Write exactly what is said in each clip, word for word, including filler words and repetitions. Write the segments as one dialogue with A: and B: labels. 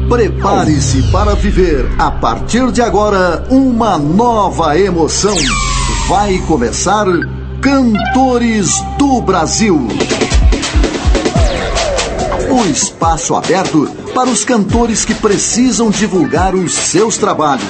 A: Prepare-se para viver, a partir de agora, uma nova emoção. Vai começar Cantores do Brasil. Um espaço aberto para os cantores que precisam divulgar os seus trabalhos.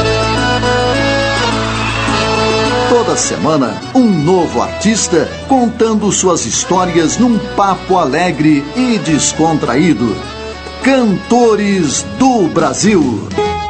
A: Toda semana, um novo artista contando suas histórias num papo alegre e descontraído. Cantores do Brasil.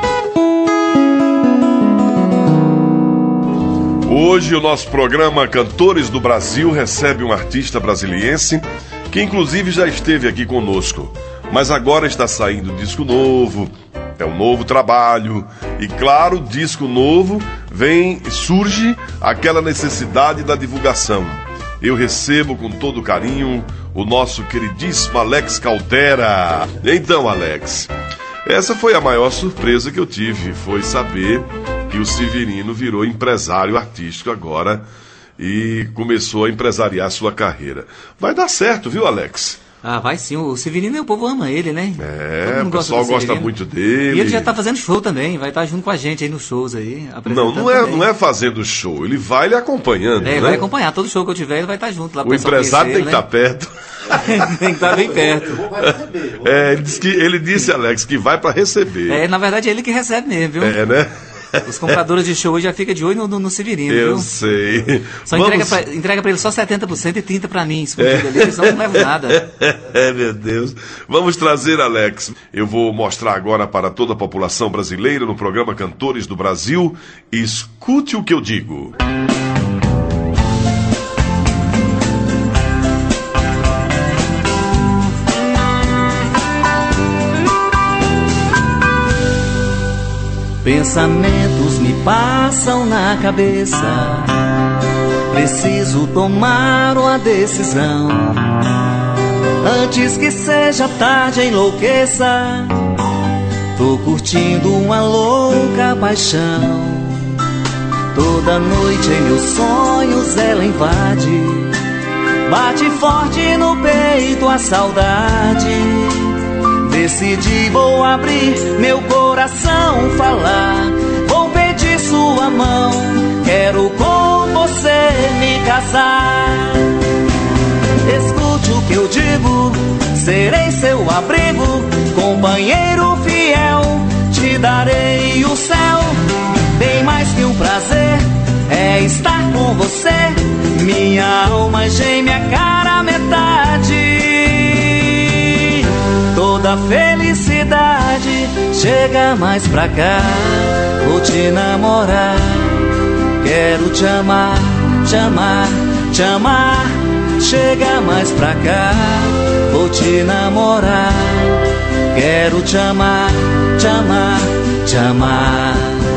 B: Hoje o nosso programa Cantores do Brasil recebe um artista brasiliense que inclusive já esteve aqui conosco, mas agora está saindo disco novo, é um novo trabalho e claro, disco novo vem, surge aquela necessidade da divulgação. Eu recebo com todo carinho o nosso queridíssimo Alex Caltera. Então, Alex, essa foi a maior surpresa que eu tive, foi saber que o Severino virou empresário artístico agora e começou a empresariar sua carreira. Vai dar certo, viu, Alex?
C: Ah, vai sim. O Severino, o povo ama ele, né?
B: É, o pessoal gosta muito dele.
C: E ele já tá fazendo show também, vai estar junto com a gente aí nos shows aí.
B: Não, não é, não é fazendo show, ele vai lhe acompanhando,
C: É,
B: né?
C: vai acompanhar. Todo show que eu tiver, ele vai estar junto lá.
B: O empresário tem que estar perto.
C: Tem que estar bem perto.
B: É, ele disse, que, ele disse, Alex, que vai para receber.
C: É, na verdade é ele que recebe mesmo, viu?
B: É, né?
C: Os compradores de show já ficam de olho no, no, no Severino,
B: Eu
C: viu?
B: sei.
C: Só
B: Vamos...
C: entrega, pra, entrega pra ele só setenta por cento e trinta por cento pra mim, escondido é. ali, senão não levo nada.
B: É, meu Deus. Vamos trazer, Alex. Eu vou mostrar agora para toda a população brasileira no programa Cantores do Brasil. Escute o que eu digo.
C: Pensamentos me passam na cabeça, preciso tomar uma decisão, antes que seja tarde enlouqueça. Tô curtindo uma louca paixão, toda noite em meus sonhos ela invade, bate forte no peito a saudade. Decidi, vou abrir meu coração, falar, vou pedir sua mão, quero com você me casar. Escute o que eu digo, serei seu abrigo, companheiro fiel, te darei o céu. Bem mais que um prazer, é estar com você, minha alma gêmea, cara metade. Toda felicidade chega mais pra cá, vou te namorar, quero te amar, te amar, te amar. Chega mais pra cá, vou te namorar, quero te amar, te amar, te amar.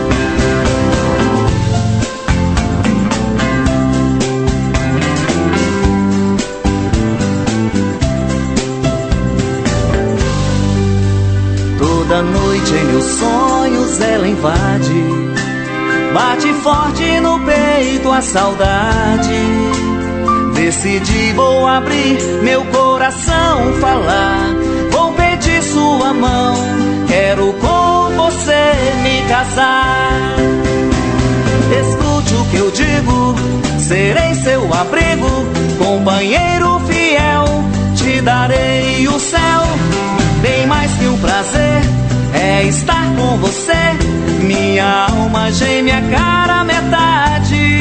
C: Toda noite em meus sonhos ela invade, bate forte no peito a saudade. Decidi, vou abrir meu coração, falar, vou pedir sua mão, quero com você me casar. Escute o que eu digo, serei seu abrigo, companheiro fiel, te darei o céu. Bem mais que um prazer, é estar com você, minha alma gêmea, cara metade.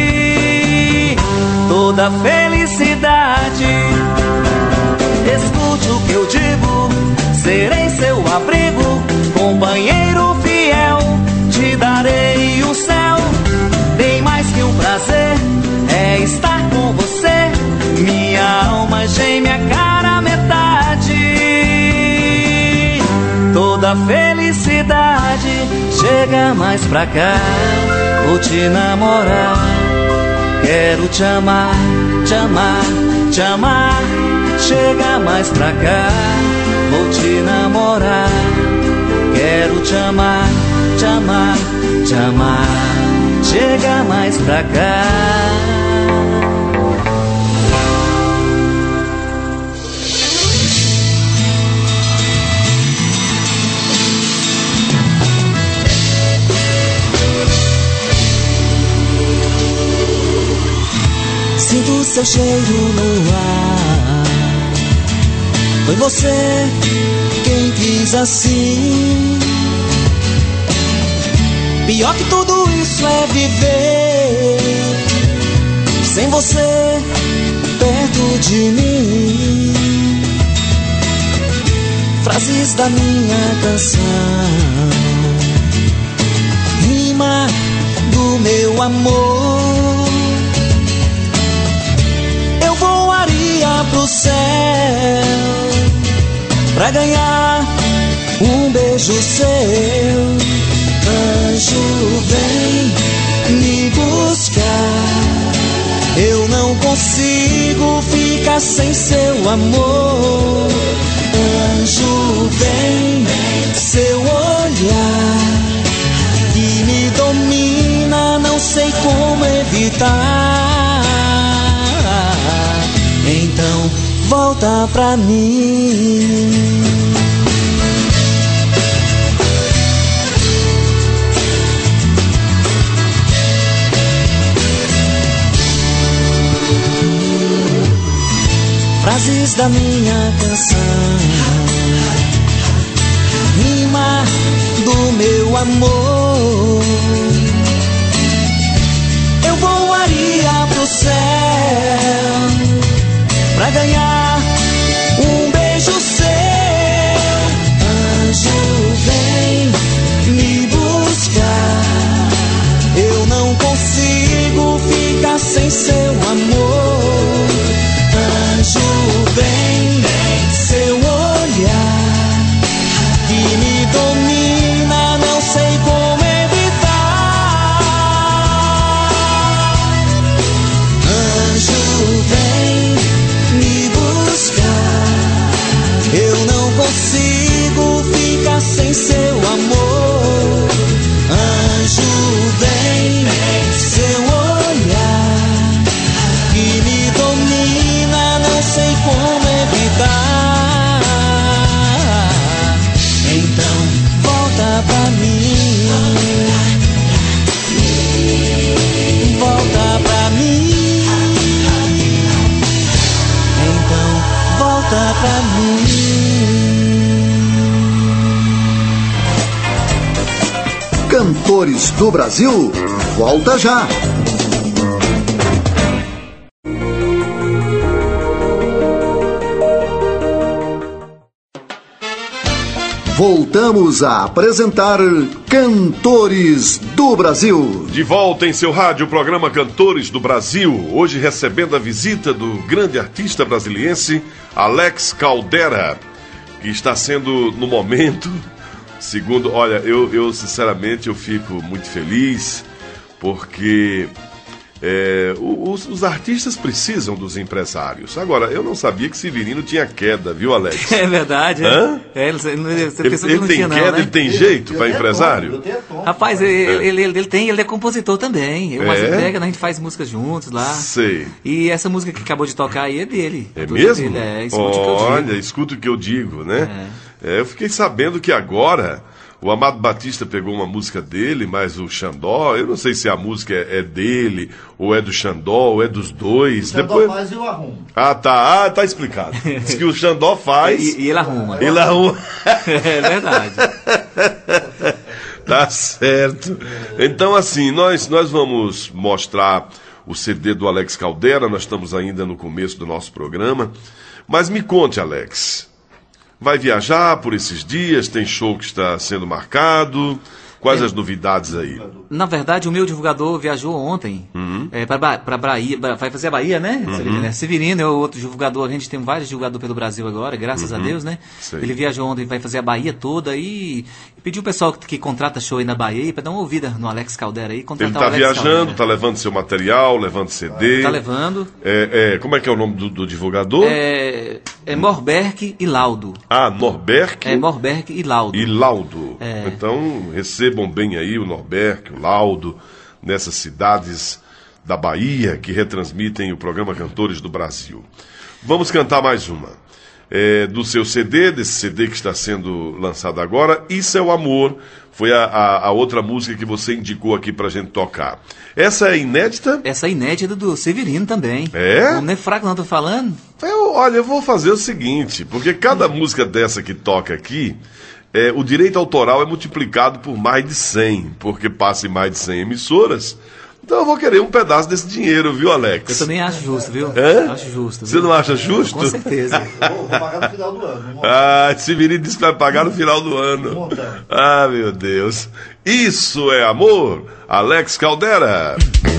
C: Toda felicidade, escute o que eu digo, serei seu abrigo, companheiro fiel, te darei o céu. Bem mais que um prazer, é estar com você, minha alma gêmea, cara metade. Toda felicidade chega mais pra cá, vou te namorar, quero te amar, te amar, te amar. Chega mais pra cá, vou te namorar, quero te amar, te amar, te amar. Chega mais pra cá. seu cheiro no ar. Foi você quem quis assim. Pior que tudo isso é viver sem você perto de mim. Frases da minha canção, rima do meu amor. Eu voaria pro céu pra ganhar um beijo seu. Anjo, vem me buscar. Eu não consigo ficar sem seu amor. Anjo, vem, seu olhar que me domina, não sei como evitar. Então volta pra mim. Frases da minha canção, rima do meu amor. Eu voaria pro céu pra ganhar um beijo seu. Anjo, vem me buscar. Eu não consigo ficar sem seu amor. Anjo, vem, seu olhar que me domina, não sei como evitar. Anjo, vem me buscar. Eu não consigo ficar sem seu amor. Anjo, vem, seu olhar que me domina, não sei como evitar. Então volta pra mim. Volta pra mim. Então volta pra mim.
A: Cantores do Brasil, volta já. Voltamos a apresentar Cantores do Brasil.
B: De volta em seu rádio, o programa Cantores do Brasil. Hoje recebendo a visita do grande artista brasiliense Alex Caldera, que está sendo, no momento, segundo... Olha, eu, eu sinceramente eu fico muito feliz, porque... É, os, os artistas precisam dos empresários. Agora, eu não sabia que Severino tinha queda, viu, Alex?
C: É verdade.
B: Hã?
C: É, você
B: ele
C: ele
B: ele
C: não
B: tem
C: tinha,
B: queda,
C: não, né?
B: ele tem jeito para empresário?
C: Tom, Rapaz, ele, é. ele, ele, ele tem, ele é compositor também. Eu,
B: é?
C: Pega, a gente faz músicas juntos lá.
B: Sei.
C: E essa música que acabou de tocar aí é dele.
B: É mesmo?
C: Dele. É, escute
B: Olha,
C: o que eu digo.
B: escuta o que eu digo, né? É. É, eu fiquei sabendo que agora o Amado Batista pegou uma música dele, mas o Xandó, eu não sei se a música é, é dele, ou é do Xandó, ou é dos dois.
D: O Xandó
B: Depois...
D: faz e eu arrumo.
B: Ah, tá. Ah, tá explicado. Diz que o Xandó faz...
C: E, e ele arruma.
B: Ele arruma.
C: É verdade.
B: Tá certo. Então, assim, nós, nós vamos mostrar o C D do Alex Caldera, nós estamos ainda no começo do nosso programa. Mas me conte, Alex, vai viajar por esses dias? Tem show que está sendo marcado? Quais é. as novidades aí?
C: Na verdade, o meu divulgador viajou ontem uhum. é, para Bahia, vai fazer a Bahia, né? Uhum. Severino é o outro divulgador, a gente tem vários divulgadores pelo Brasil agora, graças uhum. a Deus, né? Sei. Ele viajou ontem, vai fazer a Bahia toda e pediu o pessoal que, que contrata show aí na Bahia para dar uma ouvida no Alex Caldera aí.
B: Ele está viajando, está levando seu material, levando C D.
C: Está levando.
B: É, é, como é que é o nome do, do divulgador?
C: É, é Norberg e Laudo.
B: Ah, Norberg?
C: É Norberg e Laudo.
B: E Laudo.
C: É.
B: Então, recebam bem aí o Norberg, o Laudo, nessas cidades da Bahia que retransmitem o programa Cantores do Brasil. Vamos cantar mais uma. é, do seu C D, desse C D que está sendo lançado agora. Isso é o Amor, foi a, a, a outra música que você indicou aqui pra gente tocar. Essa é inédita?
C: Essa é inédita do Severino também.
B: É?
C: Não é fraco não, tô falando.
B: Eu, olha, eu vou fazer o seguinte, porque cada música dessa que toca aqui, é, o direito autoral é multiplicado por mais de cem, porque passa em mais de cem emissoras. Então eu vou querer um pedaço desse dinheiro, viu, Alex?
C: Eu também acho justo, viu?
B: É?
C: Acho justo.
B: Você
C: viu?
B: não acha justo?
C: Com certeza.
D: Eu vou, vou pagar no final do ano.
B: Ah, Severino disse que vai pagar no final do ano. Ah, meu Deus. Isso é amor, Alex Caldera.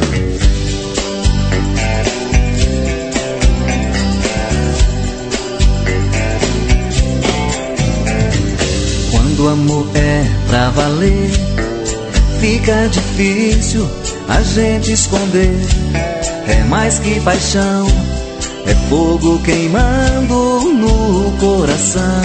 C: Quando o amor é pra valer, fica difícil a gente esconder. É mais que paixão, é fogo queimando no coração.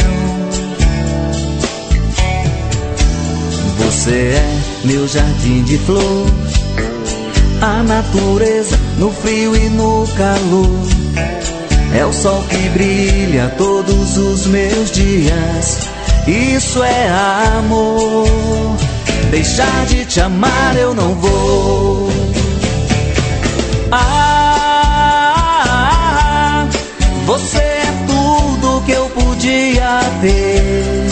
C: Você é meu jardim de flor, a natureza no frio e no calor. É o sol que brilha todos os meus dias. Isso é amor. Deixar de te amar eu não vou. Ah, você é tudo que eu podia ter.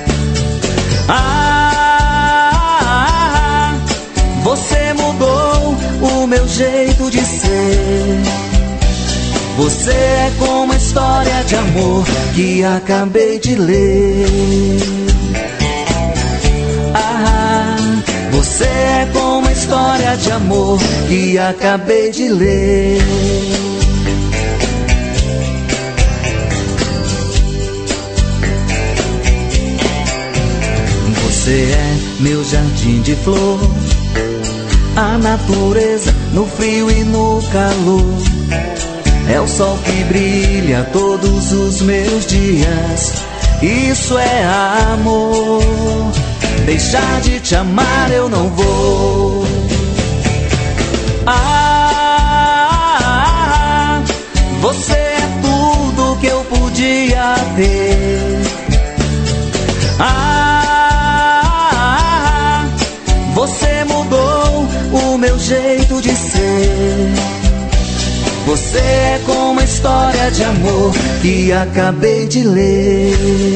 C: Ah, você mudou o meu jeito de ser. Você é como a história de amor que acabei de ler. Ah, você é como a história de amor que acabei de ler. Você é meu jardim de flor, a natureza no frio e no calor. É o sol que brilha todos os meus dias. Isso é amor. Deixar de te amar eu não vou. Ah, você é tudo que eu podia ter. Ah, você mudou o meu jeito de ser. Você é como a história de amor que acabei de ler.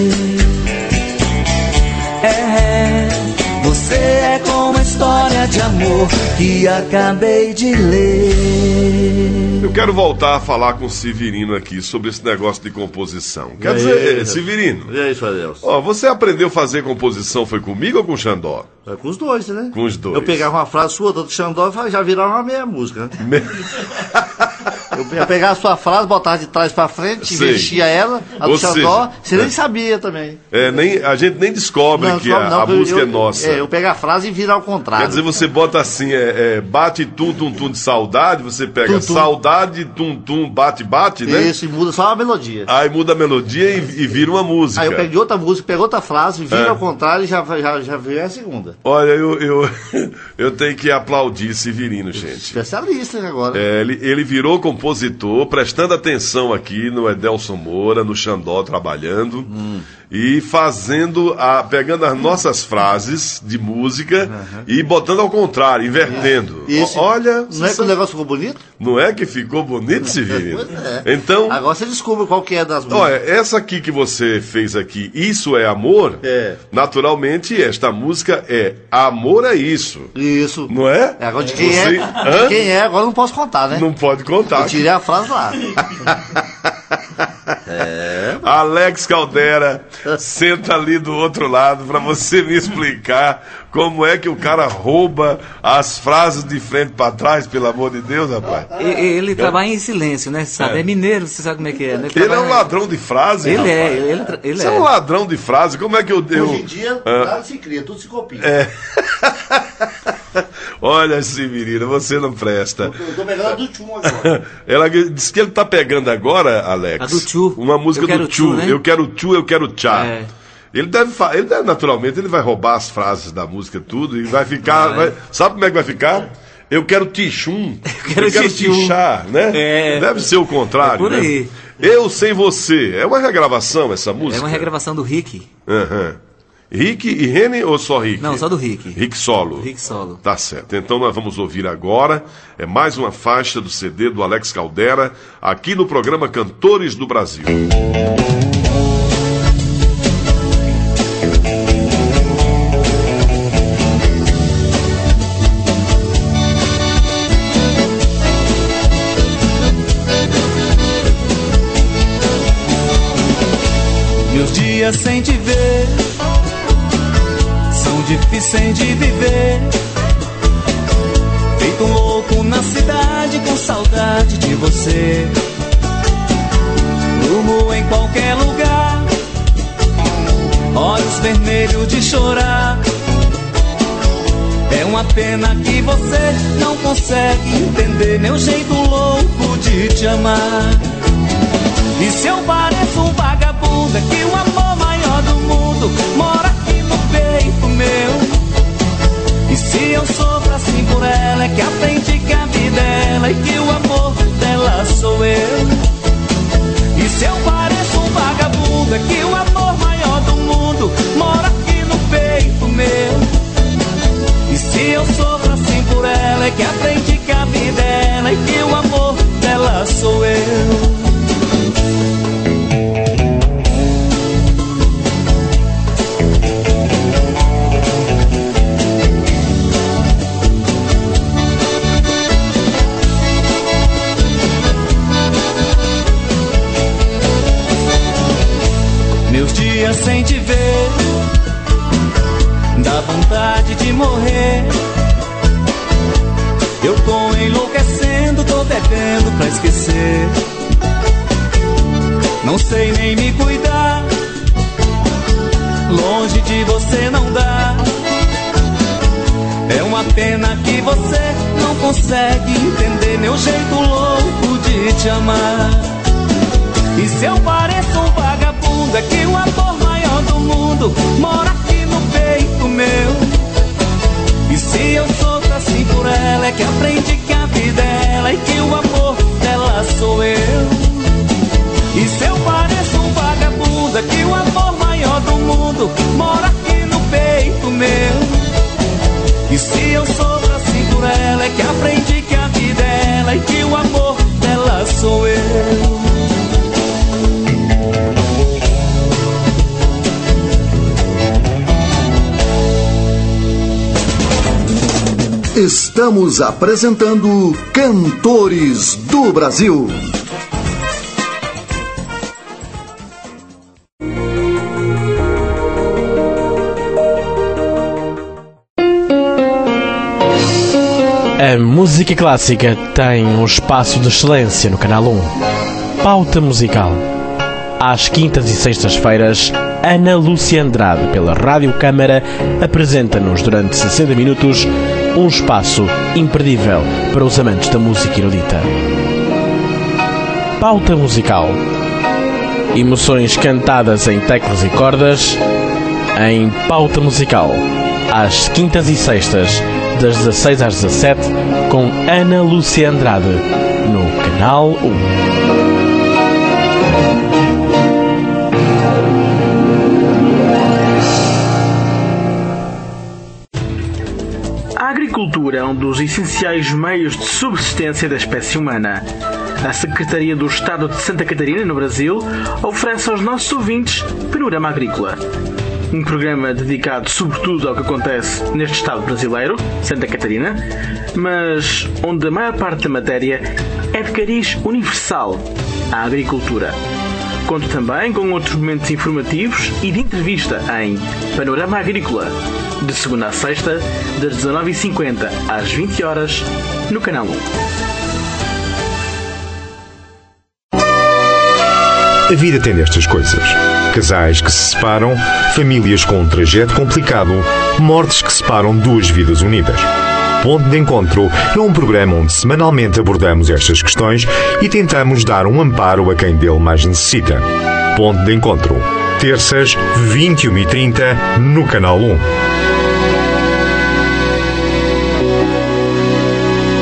C: É, você é como a história de amor que acabei de ler.
B: Eu quero voltar a falar com o Severino aqui sobre esse negócio de composição. Quer
D: E
B: dizer,
D: aí,
B: Severino,
D: E aí, Adelson?
B: ó, você aprendeu a fazer composição, foi comigo ou com o Xandó?
D: É com os dois, né?
B: Com os dois.
D: Eu pegava uma frase sua, do Xandó, e já virava uma meia música, né? Eu ia pegar a sua frase, botava de trás pra frente,
B: Sei.
D: investia ela, a do
B: Ou
D: Xandó,
B: seja,
D: você
B: é.
D: nem sabia também.
B: É, nem, a gente nem descobre
D: Não,
B: que
D: não,
B: a,
D: não,
B: a
D: eu-
B: música
D: eu-
B: é nossa.
D: É, eu pego a frase e viro ao contrário.
B: Quer dizer, você bota assim, é, é, bate tum tum tum de saudade, você pega
D: Tum, tum.
B: saudade, tum tum, bate bate, né?
D: Isso, e muda só a melodia.
B: Aí muda a melodia e, e vira uma música.
D: Aí eu peguei outra música, pego outra frase, viro
B: É.
D: ao contrário e já, já, já veio a segunda.
B: Olha, eu, eu, eu tenho que aplaudir Severino, gente.
D: Especialista né, agora.
B: É, ele, ele virou compositor, prestando atenção aqui no Edelson Moura, no Xandó, trabalhando
D: Hum.
B: e fazendo, a, pegando as nossas frases de música e botando ao contrário, invertendo.
D: Isso.
B: O- Olha,
D: Não é que o negócio ficou bonito?
B: não é que ficou bonito, Severino?
D: Pois é.
B: Então,
D: Agora você descobre qual que é das músicas.
B: olha, essa aqui que você fez aqui, Isso é Amor,
D: É.
B: naturalmente esta música é Amor é Isso,
D: Isso.
B: não é?
D: É, agora de quem
B: Você-
D: é,
B: Hã?
D: de quem é, agora não posso contar, né?
B: Não pode contar.
D: Eu tirei a frase lá.
B: Alex Caldera, senta ali do outro lado para você me explicar como é que o cara rouba as frases de frente para trás, pelo amor de Deus, rapaz.
C: E- Ele trabalha em silêncio, né? Sabe? É, mineiro, você sabe como é que é, né?
B: Ele é
C: trabalha-
B: um ladrão de frase,
C: Ele
B: rapaz.
C: é, ele, ele, tra- ele
B: Você é
C: é.
B: um ladrão de frase, como é que eu... eu
D: Hoje em dia,
B: Ah.
D: nada se cria, tudo se copia.
B: Olha, Severino, você não presta.
D: Eu tô pegando a do Tchum agora.
B: Ela disse que ele tá pegando agora, Alex,
C: A do Tchu.
B: uma música
C: Eu quero
B: do Tchu,
C: Tchu, né?
B: eu quero Tchu, eu quero Tchá.
C: É.
B: Ele deve, fa- ele deve, naturalmente, ele vai roubar as frases da música tudo e vai ficar,
C: Vai.
B: vai- sabe como é que vai ficar? Eu quero tichum.
C: Eu quero,
B: eu quero
C: tichum.
B: tichar, né?
C: É.
B: Deve ser o contrário,
C: É por aí.
B: né? Eu Sem Você. É uma regravação essa música?
C: É uma regravação do Rick.
B: Aham. Rick e Rene ou só Rick?
C: Não, só do Rick.
B: Rick solo.
C: Rick solo.
B: Tá certo. Então nós vamos ouvir agora. É mais uma faixa do C D do Alex Caldera, aqui no programa Cantores do Brasil.
C: Meus dias sem te ver são difíceis de viver. Feito um louco na cidade com saudade de você. Durmo em qualquer lugar, olhos vermelhos de chorar. É uma pena que você não consegue entender meu jeito louco de te amar. E se eu pareço um vagabundo, é que o amor maior do mundo mora aqui no peito meu. E se eu sofro assim por ela, é que aprendi que a vida é ela e que o amor dela sou eu. E se eu pareço um vagabundo, é que o amor maior do mundo mora aqui no peito meu. E se eu sofro assim por ela, é que aprendi que a vida é ela e que o amor dela sou eu. Meus dias sem te ver, dá vontade de morrer. Eu tô enlouquecendo, tô bebendo pra esquecer. Não sei nem me cuidar, longe de você não dá. É uma pena que você não consegue entender meu jeito louco de te amar. E se eu pareço um vagabundo, é que o amor maior do mundo mora aqui no peito meu. E se eu sofro assim por ela, é que aprendi que a vida é ela e que o amor dela sou eu. E se eu pareço um vagabundo, é que o amor maior do mundo mora aqui no peito meu. E se eu sofro assim por ela, é que aprendi que a vida é ela e que o amor dela sou eu.
A: Estamos apresentando Cantores do Brasil.
E: A música clássica tem um espaço de excelência no Canal um. Pauta musical. Às quintas e sextas-feiras, Ana Lúcia Andrade, pela Rádio Câmara, apresenta-nos durante sessenta minutos um espaço imperdível para os amantes da música erudita. Pauta musical. Emoções cantadas em teclas e cordas em Pauta Musical. Às quintas e sextas, das dezasseis às dezassete, com Ana Lúcia Andrade, no Canal um.
F: A agricultura é um dos essenciais meios de subsistência da espécie humana. A Secretaria do Estado de Santa Catarina, no Brasil, oferece aos nossos ouvintes Panorama Agrícola. Um programa dedicado sobretudo ao que acontece neste Estado brasileiro, Santa Catarina, mas onde a maior parte da matéria é de cariz universal, a agricultura. Conto também com outros momentos informativos e de entrevista em Panorama Agrícola, de segunda a sexta, das dezanove e cinquenta às vinte horas, no Canal um.
G: A vida tem destas coisas. Casais que se separam, famílias com um trajeto complicado, mortes que separam duas vidas unidas. Ponto de Encontro é um programa onde semanalmente abordamos estas questões e tentamos dar um amparo a quem dele mais necessita. Ponto de Encontro. Terças, vinte e uma e trinta, no Canal um.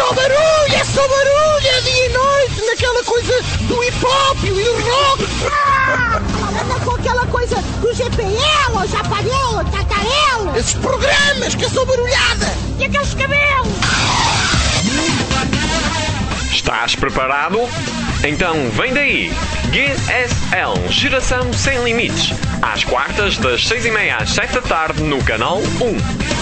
H: só barulho, é só barulho, é dia e noite, naquela coisa do hip-hop e do rock. Ah, anda com aquela coisa do G P L, ou Japarel, ou Tatarel. Esses programas que é só barulhada. E aqueles cabelos.
I: Estás preparado? Então vem daí, G S L, Geração Sem Limites, às quartas das seis e meia às sete da tarde no Canal um.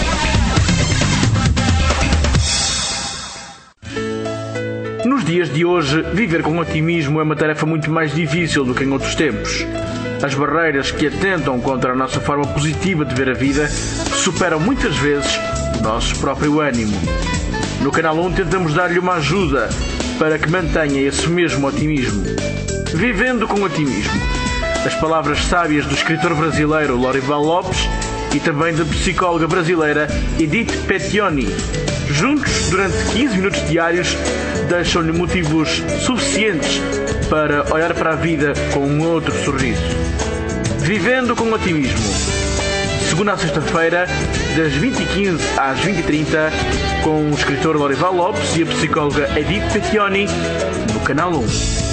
F: Nos dias de hoje, viver com otimismo é uma tarefa muito mais difícil do que em outros tempos. As barreiras que atentam contra a nossa forma positiva de ver a vida superam muitas vezes o nosso próprio ânimo. No Canal um tentamos dar-lhe uma ajuda para que mantenha esse mesmo otimismo. Vivendo com otimismo. As palavras sábias do escritor brasileiro Lorival Lopes e também da psicóloga brasileira Edith Petioni. Juntos, durante quinze minutos diários, deixam-lhe motivos suficientes para olhar para a vida com um outro sorriso. Vivendo com otimismo. Segunda a sexta-feira, das vinte e quinze às vinte e trinta, com o escritor Lorival Lopes e a psicóloga Edith Petioni, no Canal um.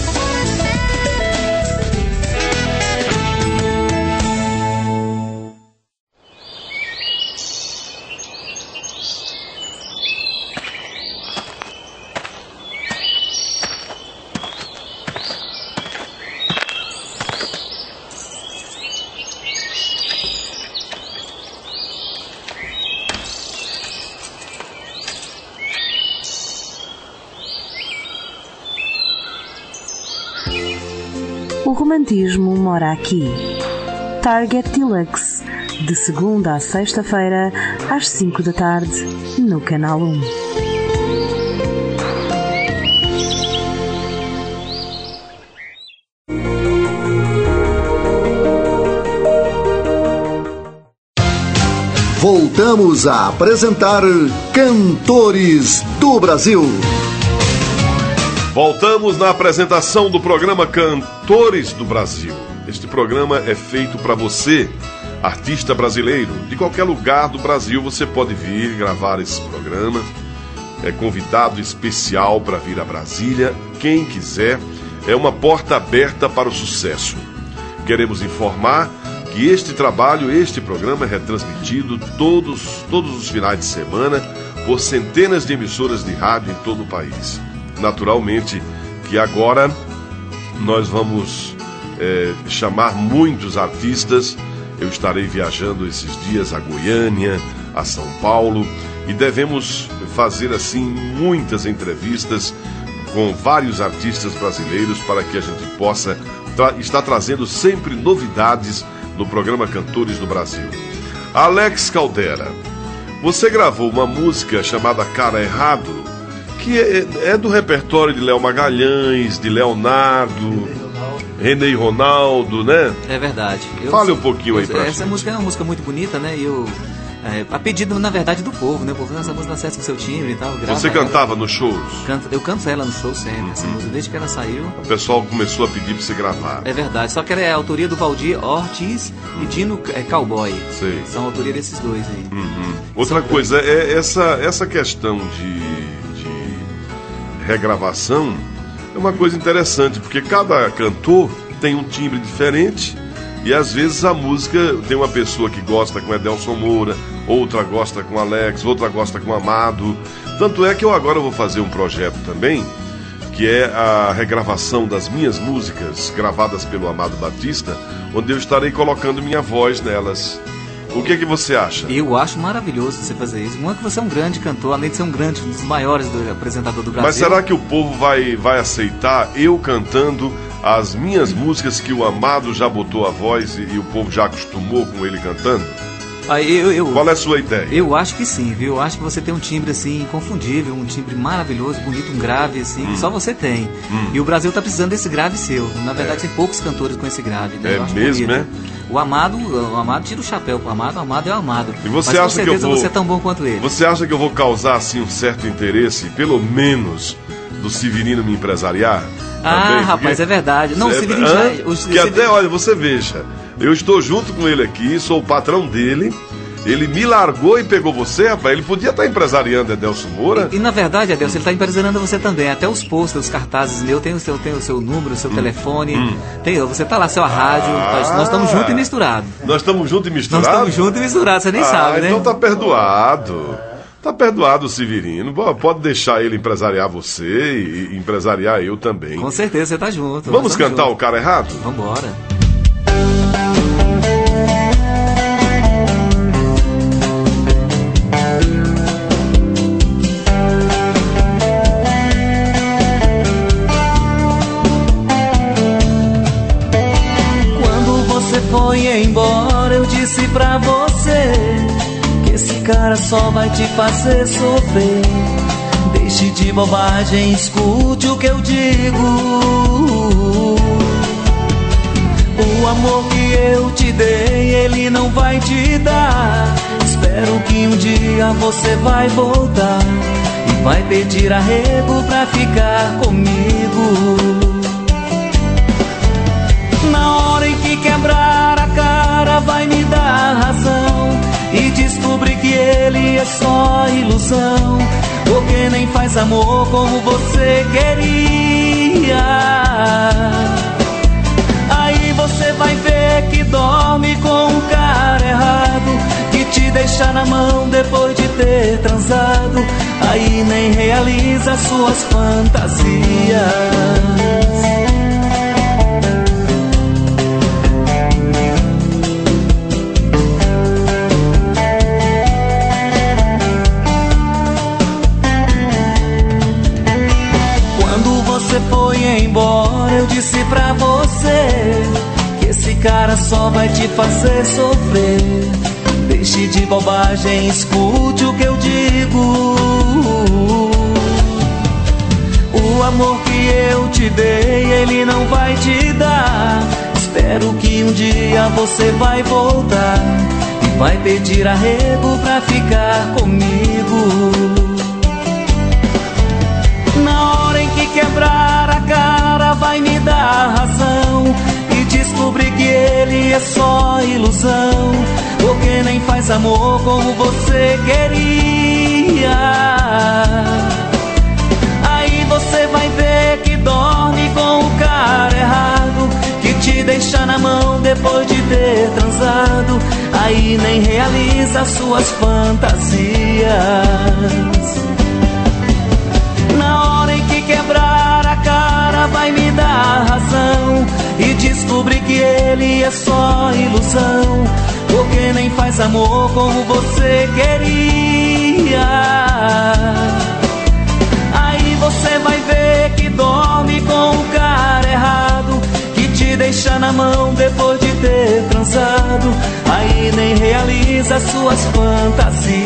J: O romantismo mora aqui. Target Deluxe, de segunda a sexta-feira, às cinco da tarde, no Canal um.
A: Voltamos a apresentar Cantores do Brasil.
B: Voltamos na apresentação do programa Cantores do Brasil. Este programa é feito para você, artista brasileiro. De qualquer lugar do Brasil você pode vir gravar esse programa. É convidado especial para vir a Brasília. Quem quiser, é uma porta aberta para o sucesso. Queremos informar que este trabalho, este programa é retransmitido todos, todos os finais de semana por centenas de emissoras de rádio em todo o país. Naturalmente que agora nós vamos é, chamar muitos artistas. Eu estarei viajando esses dias a Goiânia, a São Paulo, e devemos fazer assim muitas entrevistas com vários artistas brasileiros para que a gente possa tra- estar trazendo sempre novidades no programa Cantores do Brasil. Alex Caldera, você gravou uma música chamada Cara Errado, que é, é do repertório de Léo Magalhães, de Leonardo, René Ronaldo, né?
K: É verdade. Eu,
B: Fale um pouquinho aí
K: eu,
B: pra
K: essa
B: gente.
K: Essa música é uma música muito bonita, né? E eu... É, a pedido, na verdade, do povo, né? O povo, essa música acessa o seu timbre e tal.
B: Você cantava nos shows?
K: Canto, eu canto ela no show sempre, uhum. Essa música, desde que ela saiu.
B: O pessoal começou a pedir pra você gravar.
K: É verdade, só que ela é a autoria do Valdir Ortiz uhum. e Dino é, Cowboy.
B: Sei.
K: São a autoria desses dois aí.
B: Uhum. Outra coisa, é essa, essa questão de, de regravação é uma coisa interessante, porque cada cantor tem um timbre diferente. E às vezes a música tem uma pessoa que gosta com Edelson Moura, outra gosta com Alex, outra gosta com Amado. Tanto é que eu agora vou fazer um projeto também, que é a regravação das minhas músicas gravadas pelo Amado Batista, onde eu estarei colocando minha voz nelas. O que é que você acha?
K: Eu acho maravilhoso você fazer isso. Uma que você é um grande cantor, além de ser um grande, um dos maiores do, apresentador do Brasil.
B: Mas será que o povo vai, vai aceitar eu cantando as minhas músicas que o Amado já botou a voz e, e o povo já acostumou com ele cantando?
K: Ah, eu, eu,
B: Qual é a sua ideia?
K: Eu acho que sim, viu? Eu acho que você tem um timbre assim inconfundível, um timbre maravilhoso, bonito, um grave assim, hum. que só você tem. Hum. E o Brasil tá precisando desse grave seu. Na verdade, é. tem poucos cantores com esse grave. Né?
B: É mesmo, né?
K: O Amado, o Amado tira o chapéu pro Amado, o Amado é o Amado.
B: E você
K: Mas
B: acha
K: com certeza
B: que eu vou...
K: você é tão bom quanto ele.
B: Você acha que eu vou causar assim um certo interesse, pelo menos, do Severino me empresariar?
K: Ah,
B: também?
K: rapaz,
B: Porque...
K: é verdade. Não, o Severino já... O
B: que Severino... até, olha, você veja, eu estou junto com ele aqui, sou o patrão dele, Ele me largou e pegou você, rapaz. Ele podia estar empresariando Edelson Moura.
K: E, e na verdade, Adelson, ele está empresariando você também. Até os posters, os cartazes meus, tem o seu, tem o seu número, o seu hum. telefone. Hum. Tem, você tá lá, seu rádio. Ah. Nós estamos juntos e misturados.
B: Nós estamos juntos e misturados?
K: Nós estamos juntos e misturados, você nem
B: ah,
K: sabe, né?
B: Então tá perdoado. Tá perdoado o Severino. Pode deixar ele empresariar você e empresariar eu também.
K: Com certeza, você tá junto.
B: Vamos cantar junto. O Cara Errado?
K: Vambora.
C: Quando você foi embora, eu disse pra você que esse cara só vai te fazer sofrer. Deixe de bobagem, escute o que eu digo. O amor que eu te dei, ele não vai te dar. Espero que um dia você vai voltar e vai pedir arrego pra ficar comigo. Na hora em que quebrar a cara, vai me dar razão e descobrir que ele é só ilusão, porque nem faz amor como você queria. Aí você vai ver que dorme com um cara errado, que te deixa na mão depois de ter transado. Aí nem realiza suas fantasias. Você foi embora, eu disse pra você que esse cara só vai te fazer sofrer. Deixe de bobagem, escute o que eu digo. O amor que eu te dei, ele não vai te dar. Espero que um dia você vai voltar e vai pedir arrego pra ficar comigo. Na hora em que quebrar a cara, vai me dar razão e descobrir que ele é só ilusão, porque nem faz amor como você queria. Aí você vai ver que dorme com o cara errado, que te deixa na mão depois de ter transado. Aí nem realiza suas fantasias. Na hora em que quebrar a cara, vai me dar razão e descobrir que ele é só ilusão, porque nem faz amor como você queria. Aí você vai ver que dorme com o cara errado, que te deixa na mão depois de ter transado. Aí nem realiza suas fantasias.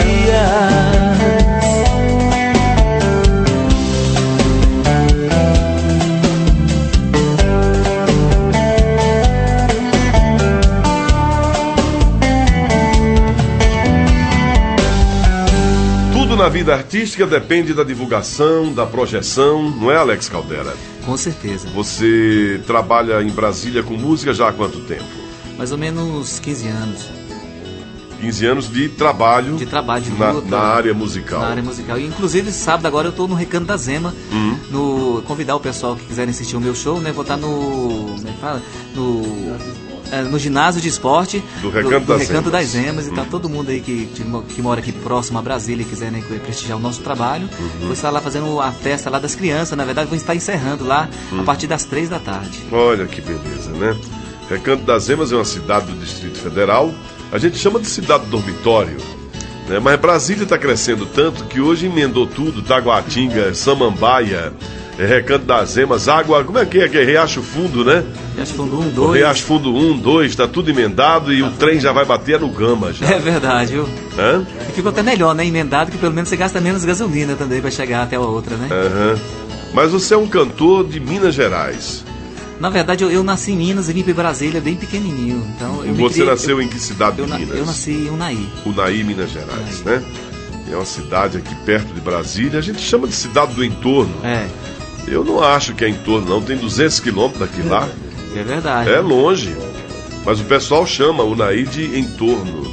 B: Na vida artística depende da divulgação, da projeção, não é, Alex Caldera?
K: Com certeza.
B: Você trabalha em Brasília com música já há quanto tempo?
K: Mais ou menos quinze anos.
B: quinze anos de trabalho,
K: de trabalho de
B: na,
K: luta,
B: na área musical.
K: Na área musical. E, inclusive, sábado agora eu estou no Recanto da Zema. Uhum. No, convidar o pessoal que quiserem assistir o meu show, né? Vou estar no. Como é que fala? No. No ginásio de esporte
B: do Recanto,
K: do, do
B: das,
K: Recanto
B: Emas.
K: das Emas. E tá todo mundo aí que, que mora aqui próximo a Brasília e quiser, né, prestigiar o nosso trabalho. Uhum. Vou estar lá fazendo a festa lá das crianças. Na verdade, vou estar encerrando lá uhum. a partir das três da tarde.
B: Olha que beleza, né? Recanto das Emas é uma cidade do Distrito Federal. A gente chama de cidade dormitório, né? Mas Brasília está crescendo tanto que hoje emendou tudo. Taguatinga, Samambaia, é Recanto das Emas, Água, como é que é? Que é Riacho Fundo, né?
K: Riacho Fundo um, dois.
B: Riacho Fundo um, dois, tá tudo emendado e tá. O trem já vai bater no Gama já.
K: É verdade, viu?
B: Hã?
K: E ficou até melhor, né? Emendado, que pelo menos você gasta menos gasolina também pra chegar até a outra, né?
B: Aham. Mas você é um cantor de Minas Gerais.
K: Na verdade, eu, eu nasci em Minas e vim para Brasília bem pequenininho. Então, eu
B: você
K: criei,
B: nasceu
K: eu,
B: em que cidade
K: eu,
B: de Minas?
K: Eu nasci em Unai.
B: Unai, Minas Gerais, Unai. Né? É uma cidade aqui perto de Brasília. A gente chama de cidade do entorno.
K: É.
B: Eu não acho que é em torno, não. Tem duzentos quilômetros daqui lá.
K: É verdade.
B: É longe. Mas o pessoal chama Unai de entorno.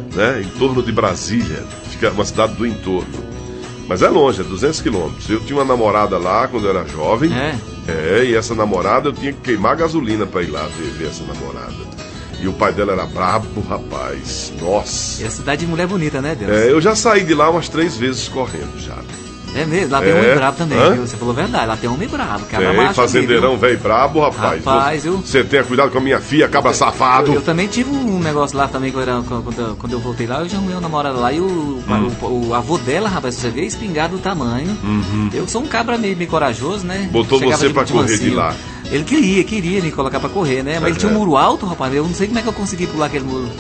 B: né? Em torno de Brasília, fica uma cidade do entorno. Mas é longe, é duzentos quilômetros. Eu tinha uma namorada lá quando eu era jovem.
K: É?
B: É, e essa namorada eu tinha que queimar gasolina pra ir lá ver, ver essa namorada. E o pai dela era brabo, rapaz. Nossa.
K: E a cidade de mulher bonita, né, Deus?
B: É, eu já saí de lá umas três vezes correndo já.
K: É mesmo? Lá tem
B: É.
K: homem brabo também,
B: Hã?
K: viu? Você falou a verdade, lá tem homem brabo. Cabra
B: Tem,
K: macho
B: fazendeirão
K: ali,
B: velho brabo, rapaz.
K: Rapaz,
B: você,
K: eu-
B: você tenha cuidado com a minha filha, cabra safado.
K: Eu, eu também tive um negócio lá também, quando, era, quando, eu, quando eu voltei lá, eu já arrumei uma namorada lá e o,
B: Hum.
K: o, o avô dela, rapaz, você vê, espingardo do tamanho.
B: Uhum.
K: Eu sou um cabra meio, meio corajoso, né?
B: Botou
K: Chegava
B: você pra correr de
K: mansinho.
B: lá.
K: Ele queria, queria me colocar pra correr, né? Mas ele tinha um
B: Uhum.
K: muro alto, rapaz, eu não sei como é que eu consegui pular aquele muro.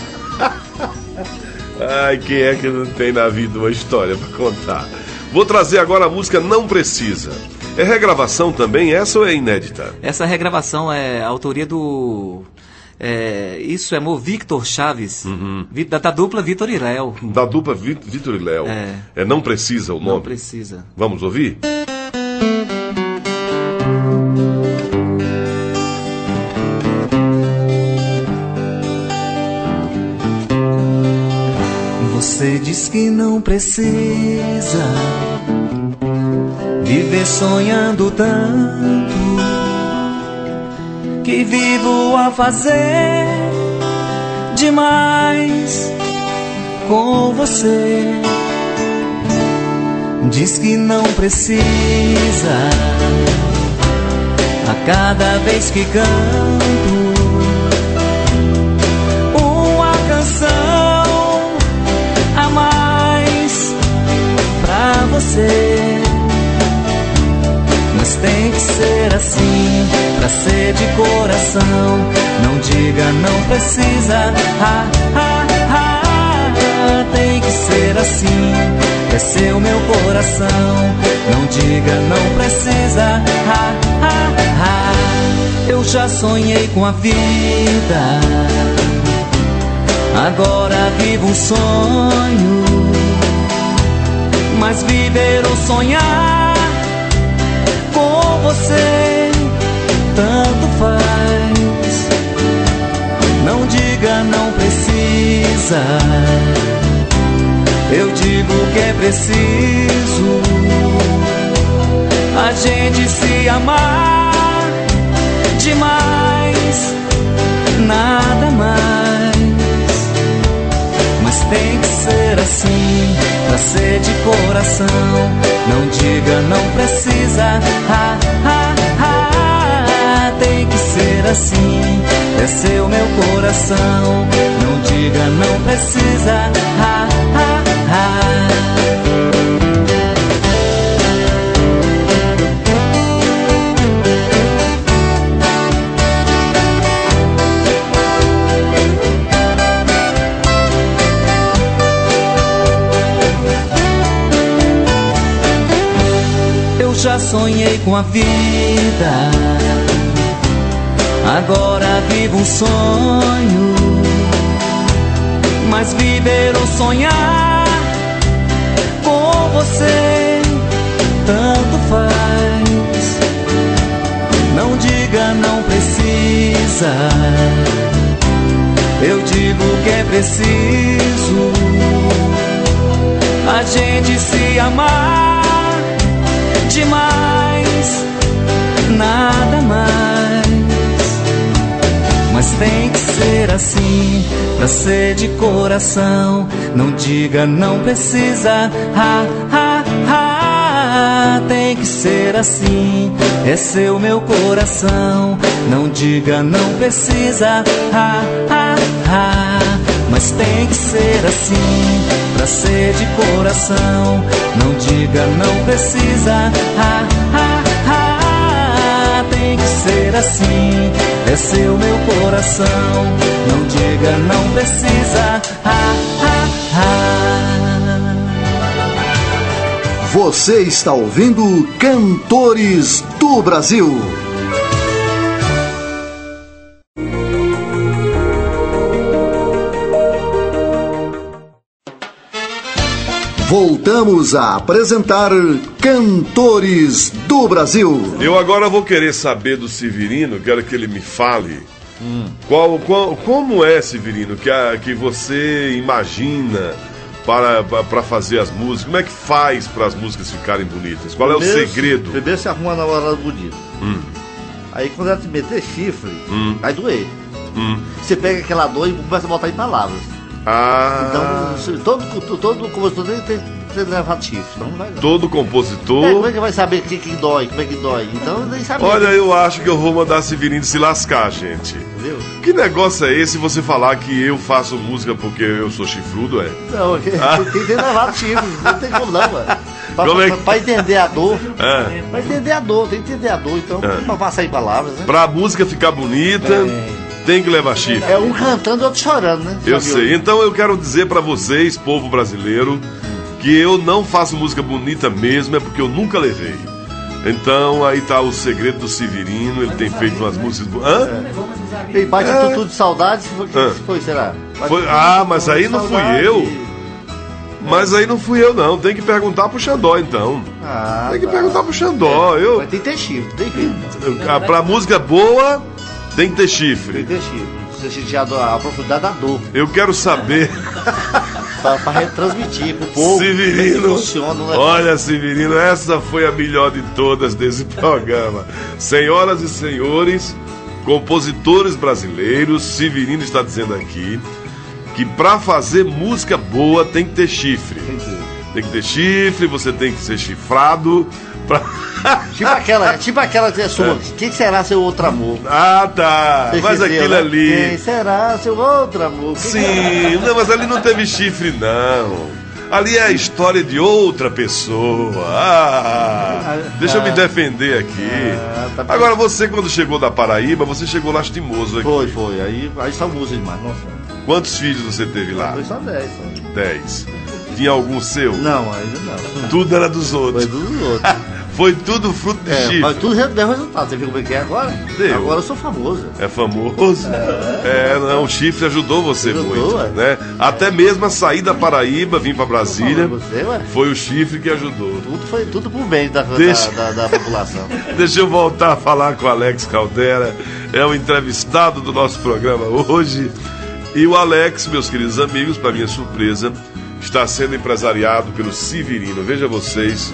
B: Ai, quem é que não tem na vida uma história pra contar? Vou trazer agora a música Não Precisa. É regravação também, essa ou é inédita?
K: Essa regravação é a autoria do... É, Isso é Amor, Victor Chaves, Vi- da, da dupla Vitor e Léo.
B: Da dupla Vi- Vitor e Léo.
K: É.
B: É Não Precisa o nome?
K: Não precisa.
B: Vamos ouvir?
C: Você diz que não precisa viver sonhando tanto, que vivo a fazer demais com você. Diz que não precisa a cada vez que canto uma canção a mais pra você. Mas tem que ser assim, pra ser de coração. Não diga não precisa, ah, ah, ah. Tem que ser assim, é seu meu coração. Não diga não precisa, ah, ah, ah. Eu já sonhei com a vida, agora vivo um sonho. Mas viver ou sonhar com você tanto faz. Não diga não precisa, eu digo que é preciso a gente se amar demais, nada mais. Mas tem que ser assim, pra ser de coração. Não diga não precisa, ah, ah, ah. Tem que ser assim, é seu meu coração. Não diga não precisa, ah, ah, ah. Já sonhei com a vida, agora vivo um sonho. Mas viver ou sonhar com você tanto faz. Não diga não precisa, eu digo que é preciso a gente se amar demais, nada mais. Mas tem que ser assim, pra ser de coração. Não diga não precisa, ah, ah, ah. Tem que ser assim, é seu meu coração. Não diga não precisa, ah, ah, ah. Mas tem que ser assim, pra ser de coração. Não diga não precisa, ah, ah, ah. Tem que ser assim, é seu meu coração. Não diga não precisa, ah, ah, ah.
A: Você está ouvindo Cantores do Brasil. Voltamos a apresentar Cantores do Brasil.
B: Eu agora vou querer saber do Severino, quero que ele me fale Hum. Qual, qual, como é, Severino, que, a, que você imagina para, para fazer as músicas? Como é que faz para as músicas ficarem bonitas? Qual
D: primeiro,
B: é o segredo?
D: Primeiro você arruma uma namorada bonita.
B: Hum.
D: Aí quando ela te meter chifre,
B: hum.
D: vai doer.
B: Hum.
D: Você pega aquela dor e começa a botar em palavras.
B: Ah.
D: Então, todo, todo compositor tem, tem, tem que levar chifre. Não vai, não.
B: Todo compositor.
D: É, como é que vai saber o que, que dói? Como é que dói? Então nem sabe.
B: Olha, eu acho que eu vou mandar Severino se lascar, gente.
D: Viu?
B: Que negócio é esse você falar que eu faço música porque eu sou chifrudo, é?
D: Não, é que, ah. tem que ter levado chifre. Não tem como não, mano. Pra,
B: como é que...
D: pra entender a dor.
B: É.
D: Pra entender a dor, tem que entender a dor. Então, é. pra passar em palavras, né?
B: Pra música ficar bonita. É. Tem que levar chifre.
D: É um cantando e outro chorando, né?
B: Eu sei. Então eu quero dizer pra vocês, povo brasileiro, que eu não faço música bonita mesmo, é porque eu nunca levei. Então aí tá o segredo do Severino, ele tem feito umas músicas... Hã?
D: É. Tem bate é. tudo de saudade, foi, que foi, será?
B: Foi, ah, mas aí não fui eu. Mas aí não fui eu não, tem que perguntar pro Xandó então.
D: Ah,
B: tem que
D: tá.
B: perguntar pro Xandó. Eu...
D: Mas tem que ter chifre, tem que...
B: Pra música boa... Tem que ter chifre.
D: Tem que ter chifre. Você sentir a, a profundidade da dor.
B: Eu quero saber.
D: pra, pra retransmitir pro povo.
B: Severino.
D: Funciona, né?
B: Olha, Severino, essa foi a melhor de todas desse programa. Senhoras e senhores, compositores brasileiros, Severino está dizendo aqui que pra fazer música boa tem que ter chifre.
D: Tem que ter,
B: tem que ter chifre, você tem que ser chifrado. Pra...
D: tipo aquela, tipo aquela que é sua. O que será seu outro amor?
B: Ah, tá. Você mas aquilo, né? Ali.
D: Quem será seu outro amor? Que
B: Sim,
D: será?
B: Não, mas ali não teve chifre, não. Ali é a história de outra pessoa. Ah, deixa eu me defender aqui.
D: Ah, tá.
B: Agora, você, quando chegou da Paraíba, você chegou lastimoso aqui.
D: Foi, foi. Aí, aí são músicas demais. Nossa.
B: Quantos filhos você teve lá?
D: Foi só dez. Só.
B: Dez. Tinha algum seu?
D: Não, ainda não.
B: Tudo era dos outros.
D: Foi dos outros.
B: Foi tudo fruto de
D: é,
B: chifre.
D: Mas tudo deu resultado. Você viu como é que é agora?
B: Deu.
D: Agora eu sou famoso.
B: É famoso? É, é não, o chifre ajudou você ajudou, muito, ué. Né? Até mesmo a sair da Paraíba, vir pra Brasília, você, ué. Foi o chifre que ajudou.
D: Tudo foi tudo por bem da,
B: Deixa...
D: da, da, da população.
B: Deixa eu voltar a falar com o Alex Caldera, é o entrevistado do nosso programa hoje. E o Alex, meus queridos amigos, para minha surpresa, está sendo empresariado pelo Severino. Veja vocês.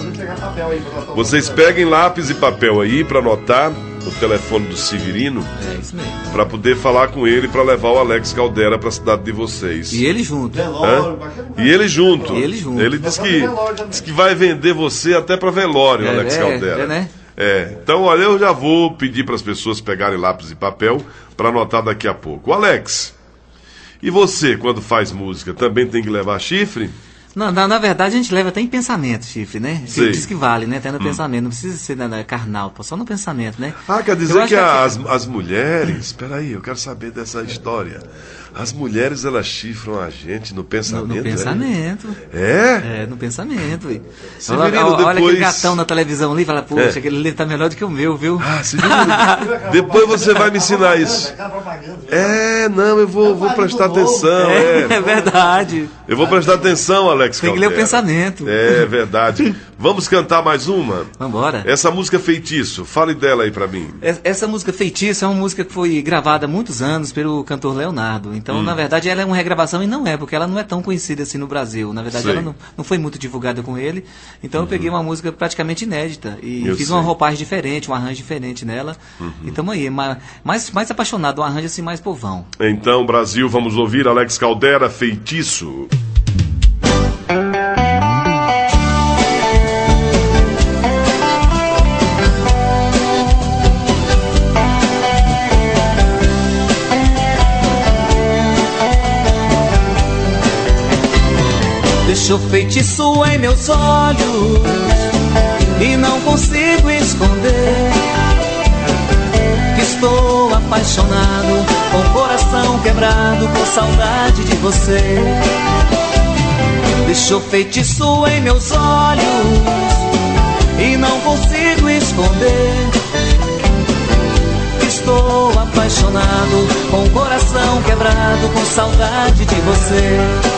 B: Vocês peguem lápis e papel aí para anotar o telefone do Severino.
K: É isso mesmo.
B: Para poder falar com ele, para levar o Alex Caldera para a cidade de vocês.
K: E ele junto.
B: Hã? E ele junto.
K: E ele junto.
B: Ele diz que, diz que vai vender você até para velório, é, Alex
K: é,
B: Caldera.
K: É, né?
B: É. Então, olha, eu já vou pedir para as pessoas pegarem lápis e papel para anotar daqui a pouco. O Alex, e você, quando faz música, também tem que levar chifre?
K: Não, na, na verdade a gente leva até em pensamento chifre, né?
B: Sei.
K: Diz que vale, né? Até no
B: hum.
K: pensamento, não precisa ser na, na carnal, só no pensamento, né?
B: Ah, quer dizer que, que as, as mulheres... Espera aí, eu quero saber dessa história. As mulheres, elas chifram a gente no pensamento,
K: No, no pensamento.
B: É?
K: É, no pensamento.
B: Severino,
K: olha,
B: depois...
K: olha aquele gatão na televisão ali e fala, poxa,
B: é.
K: aquele ali tá melhor do que o meu, viu?
B: Ah, Severino, depois você vai me ensinar isso. É, não, eu vou, vou prestar atenção.
K: É,
B: é,
K: é verdade.
B: Eu vou prestar atenção, Alex
K: Tem que
B: Caldera.
K: ler o pensamento.
B: É verdade. Vamos cantar mais uma?
K: Vambora.
B: Essa música Feitiço, fale dela aí pra mim.
K: Essa música Feitiço é uma música que foi gravada há muitos anos pelo cantor Leonardo. Então, hum. na verdade, ela é uma regravação e não é, porque ela não é tão conhecida assim no Brasil. Na verdade, sei. ela não, não foi muito divulgada com ele. Então, uhum. eu peguei uma música praticamente inédita e eu fiz sei. uma roupagem diferente, um arranjo diferente nela. Uhum. E estamos aí, mais, mais apaixonado, um arranjo assim mais povão.
B: Então, Brasil, vamos ouvir Alex Caldera, Feitiço.
C: Deixou feitiço em meus olhos e não consigo esconder que estou apaixonado, com o coração quebrado, com saudade de você. Deixou feitiço em meus olhos e não consigo esconder que estou apaixonado, com o coração quebrado, com saudade de você.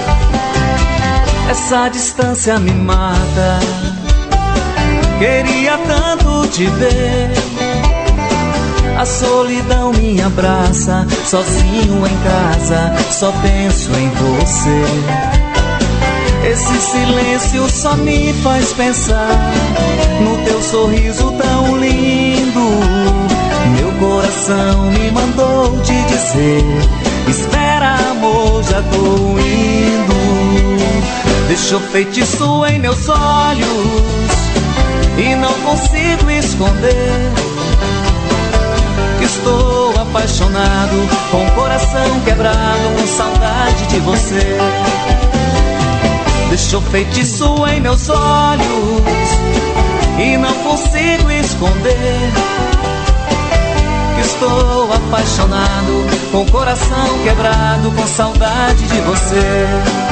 C: Essa distância me mata, queria tanto te ver, A solidão me abraça, sozinho em casa, só penso em você. Esse silêncio só me faz pensar no teu sorriso tão lindo. Meu coração me mandou te dizer: espera, amor, já tô indo. Deixou feitiço em meus olhos e não consigo esconder que estou apaixonado, com o coração quebrado, com saudade de você. Deixou feitiço em meus olhos e não consigo esconder que estou apaixonado, com o coração quebrado, com saudade de você.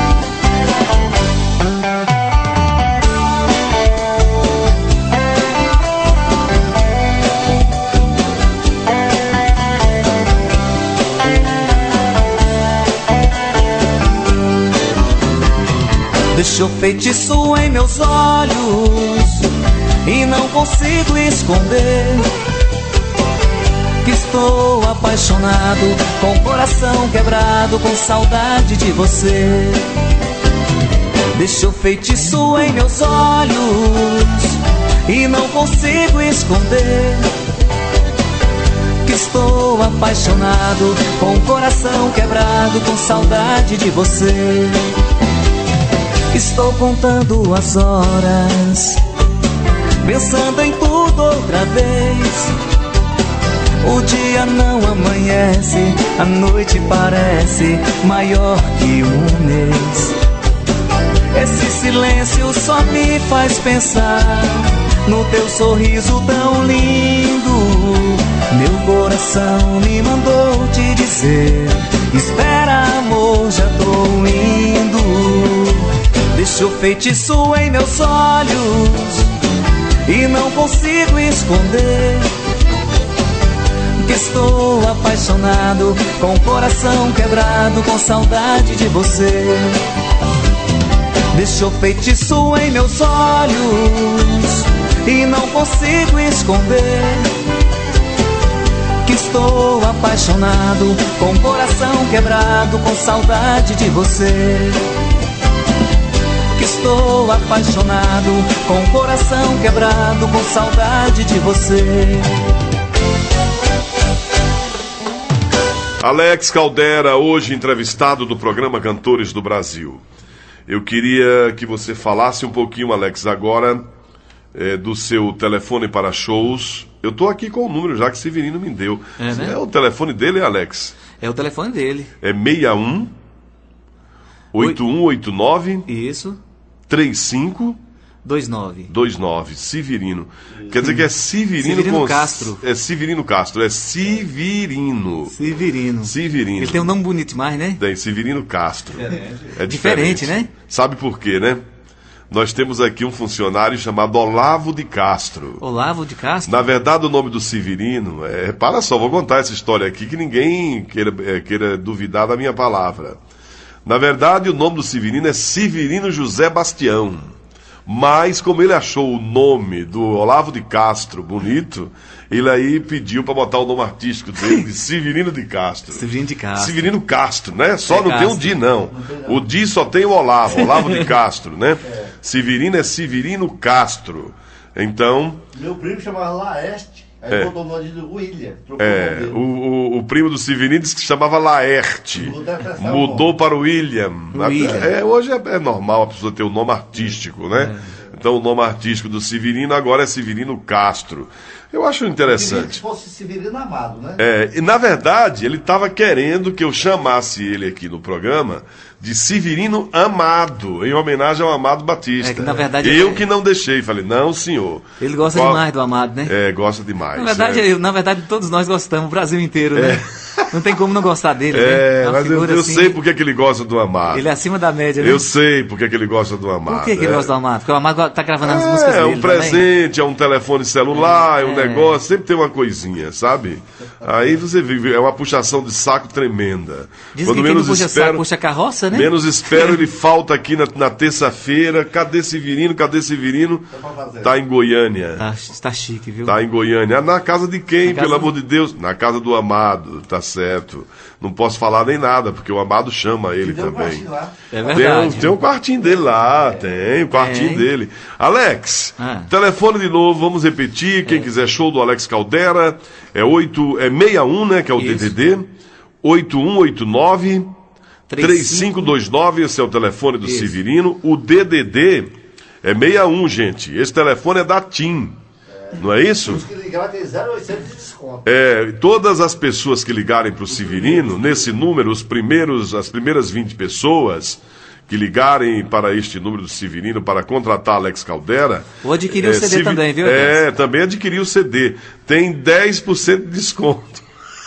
C: Deixou feitiço em meus olhos e não consigo esconder que estou apaixonado, com o coração quebrado, com saudade de você. Deixou feitiço em meus olhos e não consigo esconder que estou apaixonado, com o coração quebrado, com saudade de você. Estou contando as horas, pensando em tudo outra vez. O dia não amanhece, a noite parece maior que um mês. Esse silêncio só me faz pensar no teu sorriso tão lindo. Meu coração me mandou te dizer: espera, amor, já tô indo. Deixou feitiço em meus olhos e não consigo esconder que estou apaixonado, com o coração quebrado, com saudade de você. Deixou feitiço em meus olhos e não consigo esconder que estou apaixonado, com o coração quebrado, com saudade de você. Que estou apaixonado, com o coração quebrado, com saudade de você.
B: Alex Caldera, hoje entrevistado do programa Cantores do Brasil. Eu queria que você falasse um pouquinho, Alex, agora é, do seu telefone para shows. Eu estou aqui com o número já que Severino me deu. É, né? É o telefone dele, Alex?
K: É o telefone dele.
B: É seis um oito um oito nove
K: Isso.
B: três cinco
K: dois nove
B: dois nove Severino. Quer dizer que é Severino,
K: Severino
B: com...
K: Castro.
B: É Severino Castro, é Severino.
K: Severino.
B: Severino.
K: Ele tem um nome bonito demais, né?
B: Tem, Severino Castro.
K: Diferente.
B: É
K: diferente,
B: diferente,
K: né?
B: Sabe por quê, né? Nós temos aqui um funcionário chamado Olavo de Castro.
K: Olavo de Castro?
B: Na verdade, o nome do Severino, é, repara só, vou contar essa história aqui que ninguém queira, é, queira duvidar da minha palavra. Na verdade, o nome do Severino é Severino José Bastião. Mas, como ele achou o nome do Olavo de Castro bonito, ele aí pediu para botar o nome artístico dele de Severino de Castro.
K: Severino de Castro.
B: Severino Castro, né? Só
K: é
B: não
K: Castro.
B: tem o Di, não. O Di só tem o Olavo, Olavo de Castro, né? É. Severino é Severino Castro. Então...
D: Meu primo chamava Laeste. Aí
B: é.
D: botou o nome de William.
B: É, o, o, o primo do Severino disse que se chamava Laerte. Mudou para o William.
K: William.
B: É, hoje é, é normal a pessoa ter o um nome artístico, né? É. Então o nome artístico do Severino agora é Severino Castro. Eu acho interessante.
D: Se fosse Severino Amado, né?
B: É, e na verdade, ele estava querendo que eu chamasse ele aqui no programa de Severino Amado, em homenagem ao Amado Batista.
K: É que, na verdade,
B: eu
K: é...
B: que não deixei, falei, não, senhor.
K: Ele gosta
B: Qual...
K: demais do Amado, né?
B: É, gosta demais.
K: Na verdade,
B: é.
K: eu, na verdade, todos nós gostamos, o Brasil inteiro, né?
B: É.
K: Não tem como não gostar dele,
B: É,
K: né?
B: mas eu, eu
K: assim,
B: sei porque que ele gosta do Amado.
K: Ele é acima da média, né?
B: Eu sei porque que ele gosta do Amado.
K: Por que, que ele
B: é.
K: gosta do Amado? Porque o Amado tá gravando as
B: É,
K: músicas dele.
B: É um presente, também. É um telefone celular, é, é um
K: É.
B: negócio, sempre tem uma coisinha, sabe? Aí você vive, é uma puxação de saco tremenda.
K: Diz
B: Quando
K: que
B: menos
K: quem não puxa
B: espero,
K: saco, puxa carroça, né?
B: menos espero, ele falta aqui na, na terça-feira. Cadê Severino? Cadê Severino? Tá em Goiânia.
K: Tá, tá chique, viu?
B: Tá em Goiânia. Na casa de quem,
K: Na
B: pelo
K: casa
B: amor
K: do...
B: de Deus? Na casa do Amado, tá certo. Não posso falar nem nada, porque o Amado chama ele também.
K: É verdade.
B: Tem, tem um quartinho dele lá, tem, um quartinho
K: Tem.
B: dele. Alex,
K: Ah.
B: telefone de novo, vamos repetir. Quem quiser show do Alex Caldera, é oito, é sessenta e um, né, que é o
K: Isso.
B: D D D. oito um oito nove, três cinco dois nove, esse é o telefone do
K: Isso.
B: Severino. O D D D é sessenta e um, gente. Esse telefone é da TIM. Não é isso?
D: Os que ligaram tem zero vírgula oitocentos de desconto.
B: É, todas as pessoas que ligarem para o Severino, nesse número, os primeiros, as primeiras vinte pessoas que ligarem para este número do Severino para contratar Alex Caldera...
K: Vou adquirir o C D
B: Sevi-
K: também, viu,
B: É,
K: Alex?
B: também adquirir o C D. Tem dez por cento de desconto.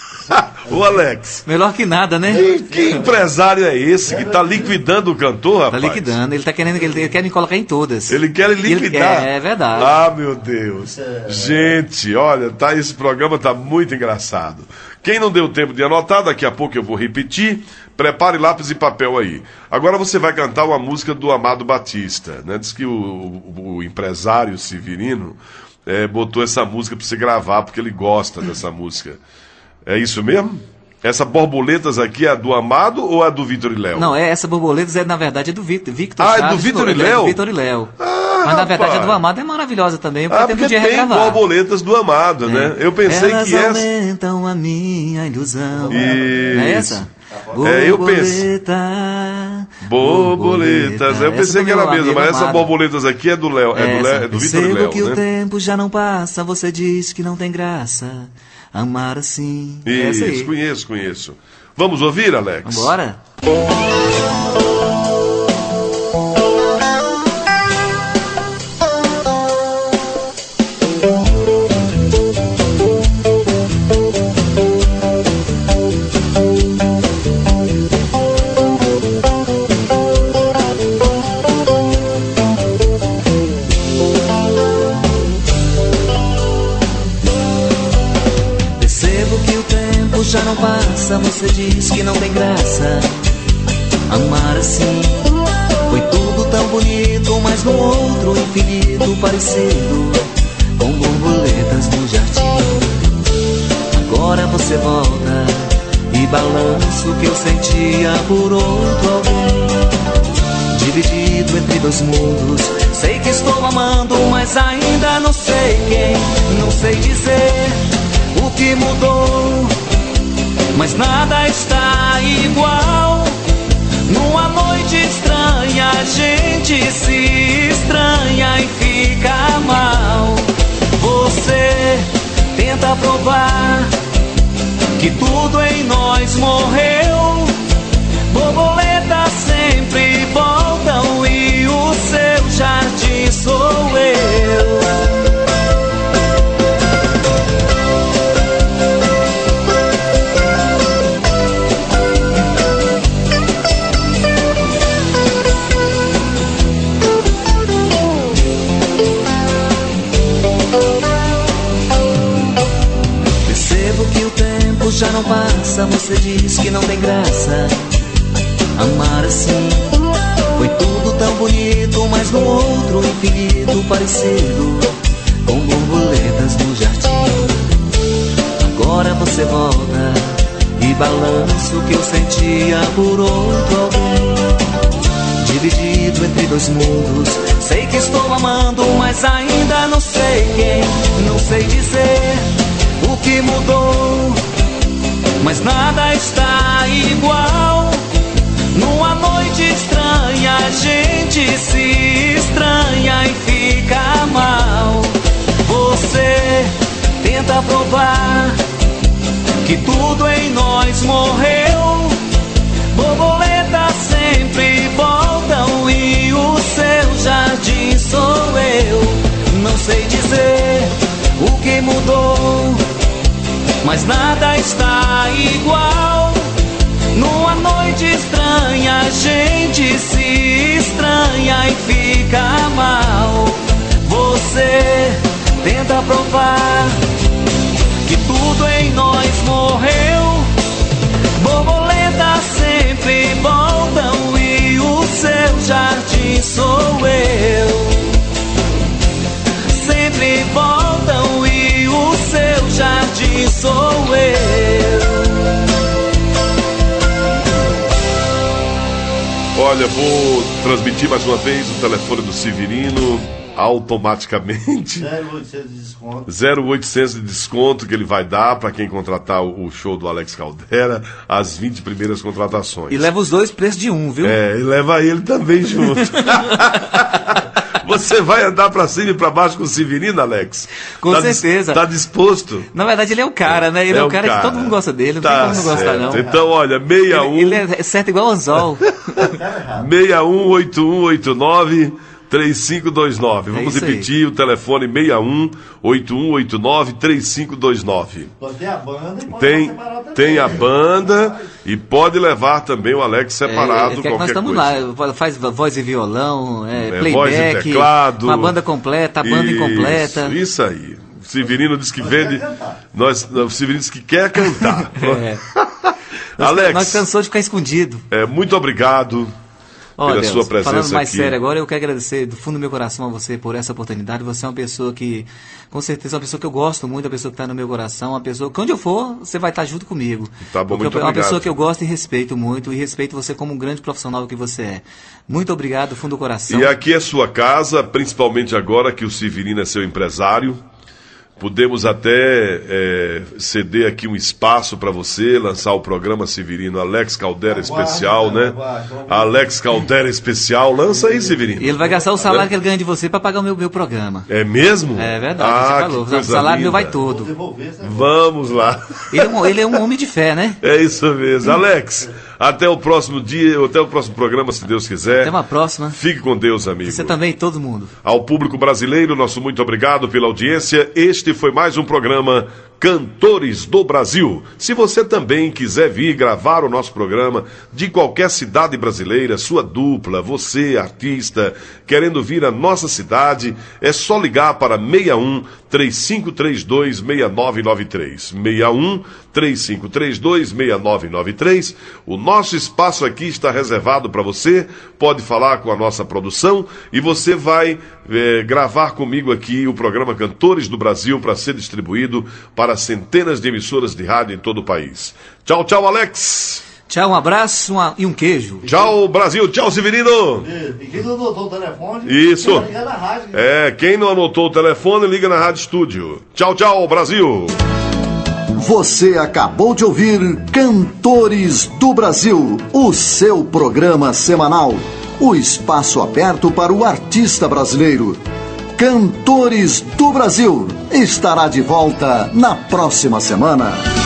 B: Ô, Alex,
K: Melhor que nada, né?
B: que, que empresário é esse que está liquidando o cantor,
K: Tá
B: rapaz?
K: liquidando, ele tá querendo, ele quer me colocar em todas.
B: Ele quer liquidar.
K: Ele- é, é verdade.
B: Ah, meu Deus. Gente, olha, tá, esse programa tá muito engraçado. Quem não deu tempo de anotar, daqui a pouco eu vou repetir. Prepare lápis e papel aí. Agora você vai cantar uma música do Amado Batista, né? Diz que o, o, o empresário Severino é, botou essa música para você gravar, porque ele gosta dessa música. É isso mesmo? Essa Borboletas aqui é a do Amado ou é a do Vitor e Léo?
K: Não, é, essa Borboletas é, na verdade, é do Victor. Victor
B: Ah, é
K: Chaves,
B: do Vitor e
K: é
B: Léo?
K: do Vitor e Léo.
B: Ah,
K: Mas, na verdade, a
B: rapaz.
K: do Amado é maravilhosa também, porque
B: Ah,
K: tem
B: porque
K: podia
B: tem
K: regravar.
B: Borboletas do Amado, né? Eu pensei
K: Elas
B: que essa...
K: aumentam a minha ilusão. Não é essa?
B: É, eu pensei. Borboletas. Eu
K: Essa
B: pensei
K: do
B: que era
K: meu
B: a mesma,
K: amigo
B: mas essa
K: Amado.
B: Borboletas aqui é do Léo, é do, Léo, é do Vitor e
K: Percebo
B: Léo,
K: que o
B: né?
K: tempo já não passa, você diz que não tem graça. Amar assim. É essa
B: Isso,
K: aí.
B: conheço, conheço. Vamos ouvir, Alex?
K: Vambora? Percebo que o tempo já não passa, você diz que não tem graça. Amar assim foi tudo tão bonito, mas no outro infinito parecido, com borboletas no jardim. Agora você volta e balança o que eu sentia por outro alguém. Dividido entre dois mundos, sei que estou amando, mas ainda não sei quem. Não sei dizer o que mudou, mas nada está igual. Numa noite estranha a gente se estranha e fica mal. Você tenta provar que tudo em nós morreu. Borboletas sempre voltam e o seu jardim sou eu. Percebo que o tempo já não passa, você diz que não tem graça. Amar assim foi tudo tão bonito, mas no outro infinito parecido, com borboletas no jardim. Agora você volta e balança o que eu sentia por outro alguém. Dividido entre dois mundos, sei que estou amando, mas ainda não sei quem. Não sei dizer o que mudou, mas nada está igual. Numa noite estranha a gente se estranha e fica mal. Você tenta provar que tudo em nós morreu. Borboletas sempre voltam e o seu jardim sou eu. Não sei dizer o que mudou,
C: mas nada está igual. Numa noite estranha a gente se estranha e fica mal. Você tenta provar que tudo em nós morreu. Borboletas sempre voltam e o seu jardim sou eu. Sempre voltam e o seu jardim sou eu.
B: Olha, vou transmitir mais uma vez o telefone do Severino automaticamente.
D: zero oitocentos de desconto.
B: zero oitocentos de desconto que ele vai dar para quem contratar o show do Alex Caldera, as vinte primeiras contratações.
K: E leva os dois preços de um, viu?
B: É, e leva ele também junto. Você vai andar pra cima e pra baixo com o Severino, Alex?
K: Com
B: tá
K: certeza.
B: Dis, tá disposto?
K: Na verdade, ele é o cara, né? Ele é, é o cara, cara que todo mundo gosta dele, não
B: tá
K: tem como não gostar, não.
B: Então, olha, seis um...
K: Ele, ele é certo igual o anzol.
B: seis um oito um oito nove três cinco dois nove. Vamos
K: é
B: repetir
K: aí.
B: O telefone seis um oito um oito nove três cinco dois nove.
D: Tem a banda e pode
B: tem,
D: separado
B: tem a banda e pode levar também o Alex separado.
K: É, é, nós estamos lá, faz voz e violão, é, é, playback, voz e teclado, uma banda completa, a banda
B: isso,
K: incompleta.
B: Isso aí. O Severino diz que vende. Nós, o Severino diz que quer cantar.
K: É.
B: Alex,
K: nós cansou de ficar escondido.
B: É, muito obrigado.
K: Olha,
B: pela sua presença
K: falando mais
B: aqui.
K: sério agora, eu quero agradecer do fundo do meu coração a você por essa oportunidade. Você é uma pessoa que, com certeza, é uma pessoa que eu gosto muito, uma pessoa que está no meu coração, uma pessoa que onde eu for, você vai estar junto comigo.
B: Tá bom, muito
K: Porque é uma
B: obrigado.
K: pessoa que eu gosto e respeito muito, e respeito você como um grande profissional que você é. Muito obrigado, do fundo do coração.
B: E aqui é sua casa, principalmente agora que o Severino é seu empresário. Podemos até é, ceder aqui um espaço para você lançar o programa Severino Alex Caldera Especial, né? Alex Caldera Especial, lança aí, Severino.
K: E ele vai gastar o salário que ele ganha de você para pagar o meu, meu programa.
B: É mesmo?
K: É verdade,
B: ah,
K: você falou. O salário meu vai todo.
B: Vamos lá.
K: Ele é, um, ele é um homem de fé, né?
B: É isso mesmo. Alex, até o próximo dia, até o próximo programa, se Deus quiser.
K: Até uma próxima.
B: Fique com Deus, amigo.
K: Você também, todo mundo.
B: Ao público brasileiro, nosso muito obrigado pela audiência. Este foi mais um programa Cantores do Brasil. Se você também quiser vir gravar o nosso programa de qualquer cidade brasileira, sua dupla, você, artista, querendo vir à nossa cidade, é só ligar para seis um três cinco três dois seis nove nove três. seis um três cinco três dois seis nove nove três. O nosso espaço aqui está reservado para você. Pode falar com a nossa produção e você vai é, gravar comigo aqui o programa Cantores do Brasil para ser distribuído para centenas de emissoras de rádio em todo o país. Tchau, tchau, Alex.
K: Tchau, um abraço uma, e um queijo.
B: Tchau, Brasil. Tchau, Severino.
D: E quem não anotou o telefone,
B: isso.
D: Liga na rádio.
B: É, quem não anotou o telefone, liga na Rádio Estúdio. Tchau, tchau, Brasil.
A: Você acabou de ouvir Cantores do Brasil, o seu programa semanal. O espaço aberto para o artista brasileiro. Cantores do Brasil estará de volta na próxima semana.